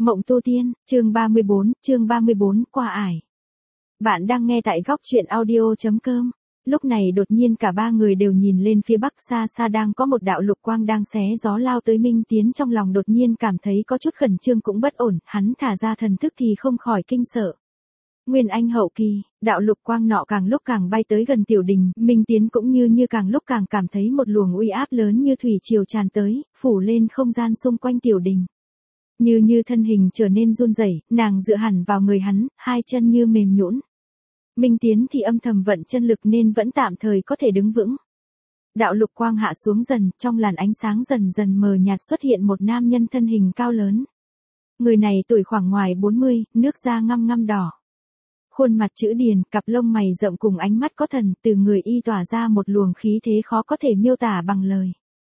Mộng tu tiên, chương 34, qua ải. Bạn đang nghe tại góc truyện audio.com. Lúc này đột nhiên cả ba người đều nhìn lên phía bắc, xa xa đang có một đạo lục quang đang xé gió lao tới. Minh Tiến trong lòng đột nhiên cảm thấy có chút khẩn trương cũng bất ổn, hắn thả ra thần thức thì không khỏi kinh sợ. Nguyên Anh hậu kỳ, đạo lục quang nọ càng lúc càng bay tới gần tiểu đình, Minh Tiến cũng như càng lúc càng cảm thấy một luồng uy áp lớn như thủy triều tràn tới, phủ lên không gian xung quanh tiểu đình. Như thân hình trở nên run rẩy, nàng dựa hẳn vào người hắn, hai chân như mềm nhũn. Minh Tiến thì âm thầm vận chân lực nên vẫn tạm thời có thể đứng vững. Đạo lục quang hạ xuống dần, trong làn ánh sáng dần dần mờ nhạt xuất hiện một nam nhân thân hình cao lớn. Người này tuổi khoảng ngoài 40, nước da ngăm ngăm đỏ. Khuôn mặt chữ điền, cặp lông mày rậm cùng ánh mắt có thần, từ người y tỏa ra một luồng khí thế khó có thể miêu tả bằng lời.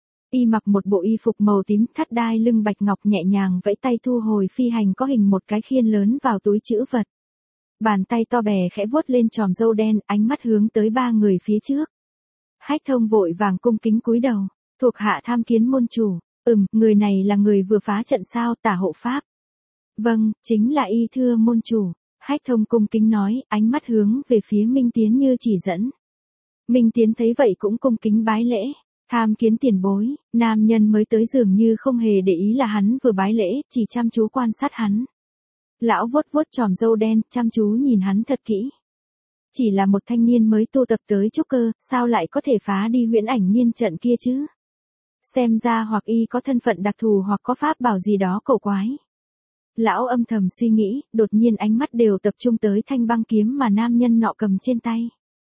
Y mặc một bộ y phục màu tím, thắt đai lưng bạch ngọc, nhẹ nhàng vẫy tay thu hồi phi hành có hình một cái khiên lớn vào túi trữ vật. Bàn tay to bè khẽ vuốt lên chòm râu đen, ánh mắt hướng tới ba người phía trước. Hách Thông vội vàng cung kính cúi đầu, thuộc hạ tham kiến môn chủ. Người này là người vừa phá trận sao, tả hộ pháp? Vâng, chính là y thưa môn chủ. Hách Thông cung kính nói, ánh mắt hướng về phía Minh Tiến như chỉ dẫn. Minh Tiến thấy vậy cũng cung kính bái lễ. Tham kiến tiền bối. Nam nhân mới tới dường như không hề để ý là hắn vừa bái lễ, chỉ chăm chú quan sát hắn. Lão vuốt vuốt chòm râu đen, chăm chú nhìn hắn thật kỹ. Chỉ là một thanh niên mới tu tập tới trúc cơ, sao lại có thể phá đi huyễn ảnh niên trận kia chứ? Xem ra hoặc y có thân phận đặc thù hoặc có pháp bảo gì đó cổ quái. Lão âm thầm suy nghĩ, đột nhiên ánh mắt đều tập trung tới thanh băng kiếm mà nam nhân nọ cầm trên tay.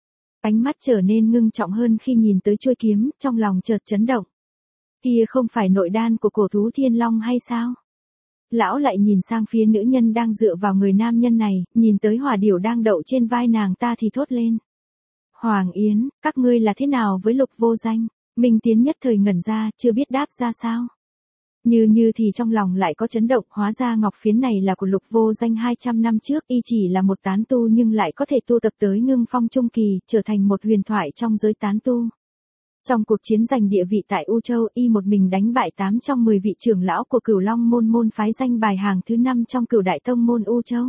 Ánh mắt trở nên ngưng trọng hơn khi nhìn tới chuôi kiếm, trong lòng chợt chấn động. Kia không phải nội đan của cổ thú thiên long hay sao? Lão lại nhìn sang phía nữ nhân đang dựa vào người nam nhân này, nhìn tới hỏa điểu đang đậu trên vai nàng ta thì thốt lên. Hoàng Yến, các ngươi là thế nào với Lục Vô Danh? Minh Tiến nhất thời ngẩn ra, chưa biết đáp ra sao. Như thì trong lòng lại có chấn động, hóa ra ngọc phiến này là của Lục Vô Danh 200 năm trước, y chỉ là một tán tu nhưng lại có thể tu tập tới ngưng phong trung kỳ, trở thành một huyền thoại trong giới tán tu. Trong cuộc chiến giành địa vị tại U Châu, y một mình đánh bại 8 trong 10 vị trưởng lão của Cửu Long môn phái, danh bài hàng thứ 5 trong Cửu Đại Tông môn U Châu.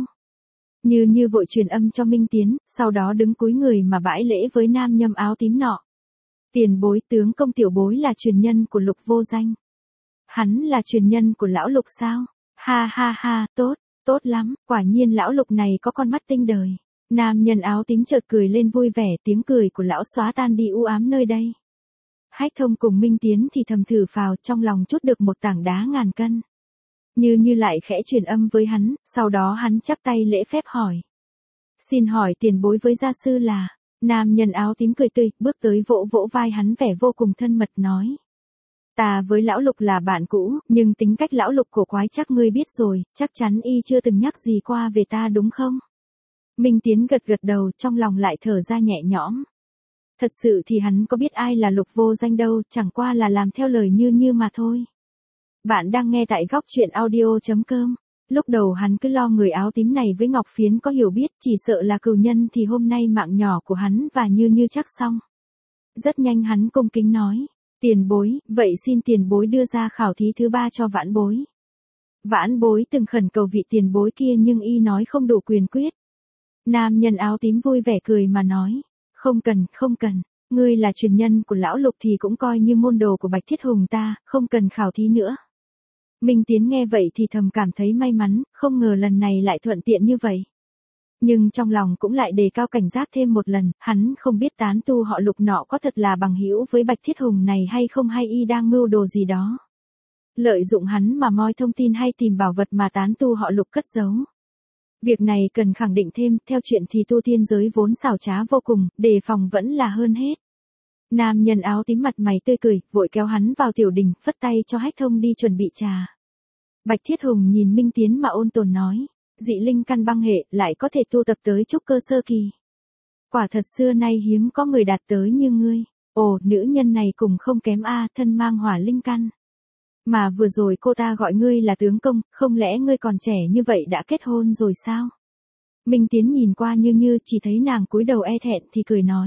Như vội truyền âm cho Minh Tiến, sau đó đứng cúi người mà bãi lễ với nam nhâm áo tím nọ. Tiền bối, tướng công tiểu bối là truyền nhân của Lục Vô Danh. Hắn là truyền nhân của lão Lục sao? Ha, tốt lắm, quả nhiên lão Lục này có con mắt tinh đời. Nam nhân áo tím chợt cười lên vui vẻ, tiếng cười của lão xóa tan đi u ám nơi đây. Hách Thông cùng Minh Tiến thì thầm thử phào, trong lòng trút được một tảng đá ngàn cân. Như lại khẽ truyền âm với hắn, sau đó hắn chắp tay lễ phép hỏi. Xin hỏi tiền bối với gia sư là? Nam nhân áo tím cười tươi, bước tới vỗ vỗ vai hắn, vẻ vô cùng thân mật nói. Ta với lão Lục là bạn cũ, nhưng tính cách lão Lục cổ quái chắc ngươi biết rồi, chắc chắn y chưa từng nhắc gì qua về ta đúng không? Minh Tiến gật đầu, trong lòng lại thở ra nhẹ nhõm. Thật sự thì hắn có biết ai là Lục Vô Danh đâu, chẳng qua là làm theo lời như mà thôi. Bạn đang nghe tại góc truyện audio.com. Lúc đầu hắn cứ lo người áo tím này với ngọc phiến có hiểu biết, chỉ sợ là cừu nhân thì hôm nay mạng nhỏ của hắn và như chắc xong. Rất nhanh hắn cung kính nói. Tiền bối, vậy xin tiền bối đưa ra khảo thí thứ 3 cho vãn bối. Vãn bối từng khẩn cầu vị tiền bối kia nhưng y nói không đủ quyền quyết. Nam nhân áo tím vui vẻ cười mà nói. Không cần, ngươi là truyền nhân của lão Lục thì cũng coi như môn đồ của Bạch Thiết Hùng ta, không cần khảo thí nữa. Minh Tiến nghe vậy thì thầm cảm thấy may mắn, không ngờ lần này lại thuận tiện như vậy. Nhưng trong lòng cũng lại đề cao cảnh giác thêm một lần, hắn không biết tán tu họ Lục nọ có thật là bằng hữu với Bạch Thiết Hùng này hay không, hay y đang mưu đồ gì đó. Lợi dụng hắn mà moi thông tin hay tìm bảo vật mà tán tu họ Lục cất giấu. Việc này cần khẳng định thêm, theo chuyện thì tu tiên giới vốn xảo trá vô cùng, đề phòng vẫn là hơn hết. Nam nhân áo tím mặt mày tươi cười, vội kéo hắn vào tiểu đình, phất tay cho Hách Thông đi chuẩn bị trà. Bạch Thiết Hùng nhìn Minh Tiến mà ôn tồn nói, dị linh căn băng hệ, lại có thể tu tập tới trúc cơ sơ kỳ. Quả thật xưa nay hiếm có người đạt tới như ngươi. Ồ, nữ nhân này cùng không kém thân mang hỏa linh căn. Mà vừa rồi cô ta gọi ngươi là tướng công, không lẽ ngươi còn trẻ như vậy đã kết hôn rồi sao? Minh Tiến nhìn qua như chỉ thấy nàng cúi đầu e thẹn thì cười nói.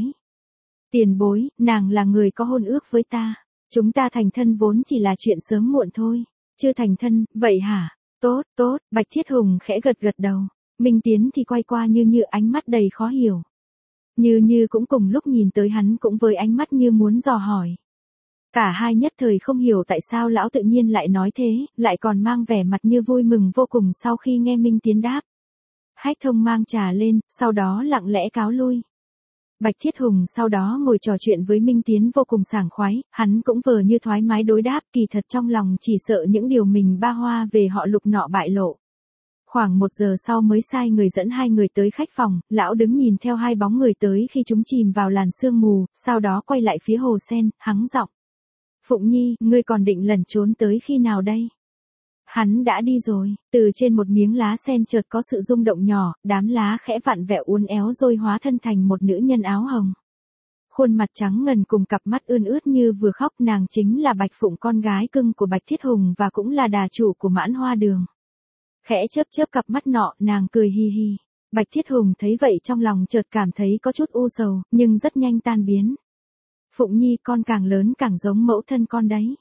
Tiền bối, nàng là người có hôn ước với ta. Chúng ta thành thân vốn chỉ là chuyện sớm muộn thôi. Chưa thành thân, vậy hả? Tốt, tốt, Bạch Thiết Hùng khẽ gật gật đầu. Minh Tiến thì quay qua Như Như ánh mắt đầy khó hiểu. Như Như cũng cùng lúc nhìn tới hắn cũng với ánh mắt như muốn dò hỏi. Cả hai nhất thời không hiểu tại sao lão tự nhiên lại nói thế, lại còn mang vẻ mặt như vui mừng vô cùng sau khi nghe Minh Tiến đáp. Hách Thông mang trà lên, sau đó lặng lẽ cáo lui. Bạch Thiết Hùng sau đó ngồi trò chuyện với Minh Tiến vô cùng sảng khoái, hắn cũng vờ như thoải mái đối đáp, kỳ thật trong lòng chỉ sợ những điều mình ba hoa về họ Lục nọ bại lộ. Khoảng 1 giờ sau mới sai người dẫn hai người tới khách phòng, lão đứng nhìn theo hai bóng người tới khi chúng chìm vào làn sương mù, sau đó quay lại phía hồ sen, hắng giọng. Phụng Nhi, ngươi còn định lẩn trốn tới khi nào đây? Hắn đã đi rồi, từ trên một miếng lá sen chợt có sự rung động nhỏ, đám lá khẽ vặn vẹo uốn éo rồi hóa thân thành một nữ nhân áo hồng. Khuôn mặt trắng ngần cùng cặp mắt ươn ướt như vừa khóc, nàng chính là Bạch Phụng, con gái cưng của Bạch Thiết Hùng và cũng là đà chủ của Mãn Hoa Đường. Khẽ chớp chớp cặp mắt nọ, nàng cười hi hi. Bạch Thiết Hùng thấy vậy trong lòng chợt cảm thấy có chút u sầu, nhưng rất nhanh tan biến. Phụng Nhi, con càng lớn càng giống mẫu thân con đấy.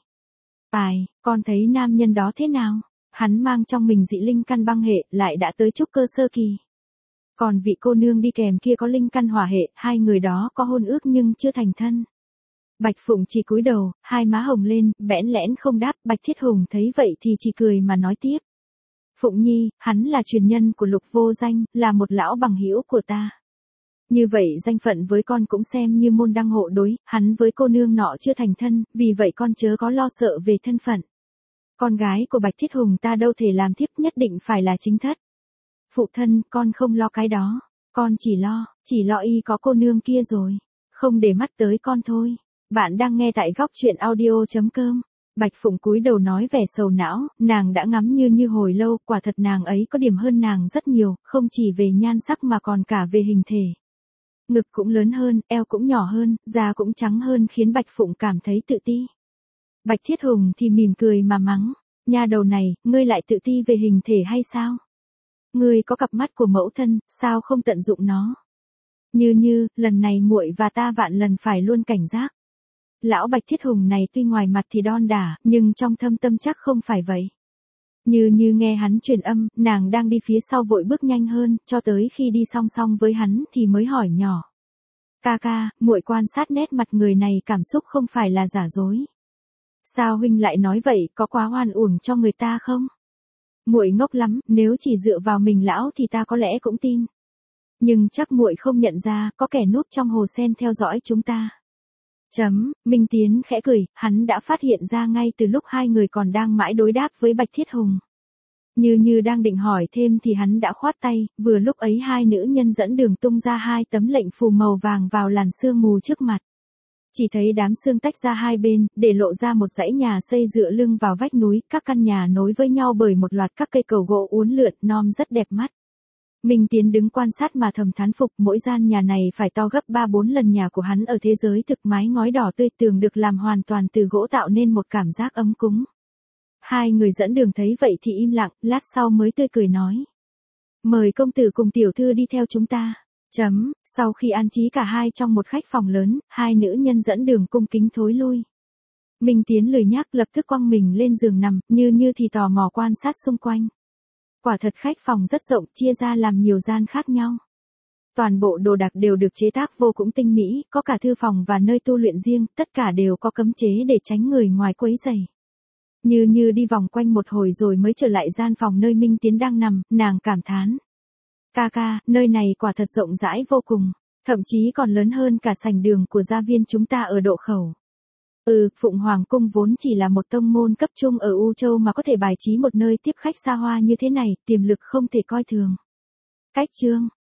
Ai, con thấy nam nhân đó thế nào? Hắn mang trong mình dị linh căn băng hệ, lại đã tới trúc cơ sơ kỳ. Còn vị cô nương đi kèm kia có linh căn hỏa hệ, hai người đó có hôn ước nhưng chưa thành thân. Bạch Phụng chỉ cúi đầu, hai má hồng lên, bẽn lẽn không đáp. Bạch Thiết Hùng thấy vậy thì chỉ cười mà nói tiếp. Phụng Nhi, hắn là truyền nhân của Lục Vô Danh, là một lão bằng hữu của ta. Như vậy danh phận với con cũng xem như môn đăng hộ đối, hắn với cô nương nọ chưa thành thân, vì vậy con chớ có lo sợ về thân phận. Con gái của Bạch Thiết Hùng ta đâu thể làm thiếp, nhất định phải là chính thất. Phụ thân, con không lo cái đó, con chỉ lo y có cô nương kia rồi, không để mắt tới con thôi. Bạn đang nghe tại góc truyện audio.com. Bạch Phụng cúi đầu nói vẻ sầu não, nàng đã ngắm Như Như hồi lâu, quả thật nàng ấy có điểm hơn nàng rất nhiều, không chỉ về nhan sắc mà còn cả về hình thể. Ngực cũng lớn hơn, eo cũng nhỏ hơn, da cũng trắng hơn khiến Bạch Phụng cảm thấy tự ti. Bạch Thiết Hùng thì mỉm cười mà mắng, nha đầu này, ngươi lại tự ti về hình thể hay sao? Ngươi có cặp mắt của mẫu thân, sao không tận dụng nó? Như Như, lần này muội và ta vạn lần phải luôn cảnh giác. Lão Bạch Thiết Hùng này tuy ngoài mặt thì đon đả, nhưng trong thâm tâm chắc không phải vậy. Như Như nghe hắn truyền âm, nàng đang đi phía sau vội bước nhanh hơn, cho tới khi đi song song với hắn thì mới hỏi nhỏ. Ca ca, muội quan sát nét mặt người này cảm xúc không phải là giả dối. Sao huynh lại nói vậy, có quá oan uổng cho người ta không? Muội ngốc lắm, nếu chỉ dựa vào mình lão thì ta có lẽ cũng tin. Nhưng chắc muội không nhận ra, có kẻ núp trong hồ sen theo dõi chúng ta. Minh Tiến khẽ cười, hắn đã phát hiện ra ngay từ lúc hai người còn đang mãi đối đáp với Bạch Thiết Hùng. Như Như đang định hỏi thêm thì hắn đã khoát tay, vừa lúc ấy hai nữ nhân dẫn đường tung ra hai tấm lệnh phù màu vàng vào làn sương mù trước mặt. Chỉ thấy đám sương tách ra hai bên, để lộ ra một dãy nhà xây dựa lưng vào vách núi, các căn nhà nối với nhau bởi một loạt các cây cầu gỗ uốn lượn, non rất đẹp mắt. Minh Tiến đứng quan sát mà thầm thán phục, mỗi gian nhà này phải to gấp 3-4 lần nhà của hắn ở thế giới thực, mái ngói đỏ tươi, tường được làm hoàn toàn từ gỗ tạo nên một cảm giác ấm cúng. Hai người dẫn đường thấy vậy thì im lặng, lát sau mới tươi cười nói. Mời công tử cùng tiểu thư đi theo chúng ta. Sau khi an trí cả hai trong một khách phòng lớn, hai nữ nhân dẫn đường cung kính thối lui. Minh Tiến lười nhác lập tức quăng mình lên giường nằm, Như Như thì tò mò quan sát xung quanh. Quả thật khách phòng rất rộng, chia ra làm nhiều gian khác nhau. Toàn bộ đồ đạc đều được chế tác vô cùng tinh mỹ, có cả thư phòng và nơi tu luyện riêng, tất cả đều có cấm chế để tránh người ngoài quấy rầy. Như Như đi vòng quanh một hồi rồi mới trở lại gian phòng nơi Minh Tiến đang nằm, nàng cảm thán. Ca ca, nơi này quả thật rộng rãi vô cùng, thậm chí còn lớn hơn cả sảnh đường của gia viên chúng ta ở Độ Khẩu. Phụng Hoàng Cung vốn chỉ là một tông môn cấp trung ở U Châu mà có thể bài trí một nơi tiếp khách xa hoa như thế này, tiềm lực không thể coi thường. Cách chương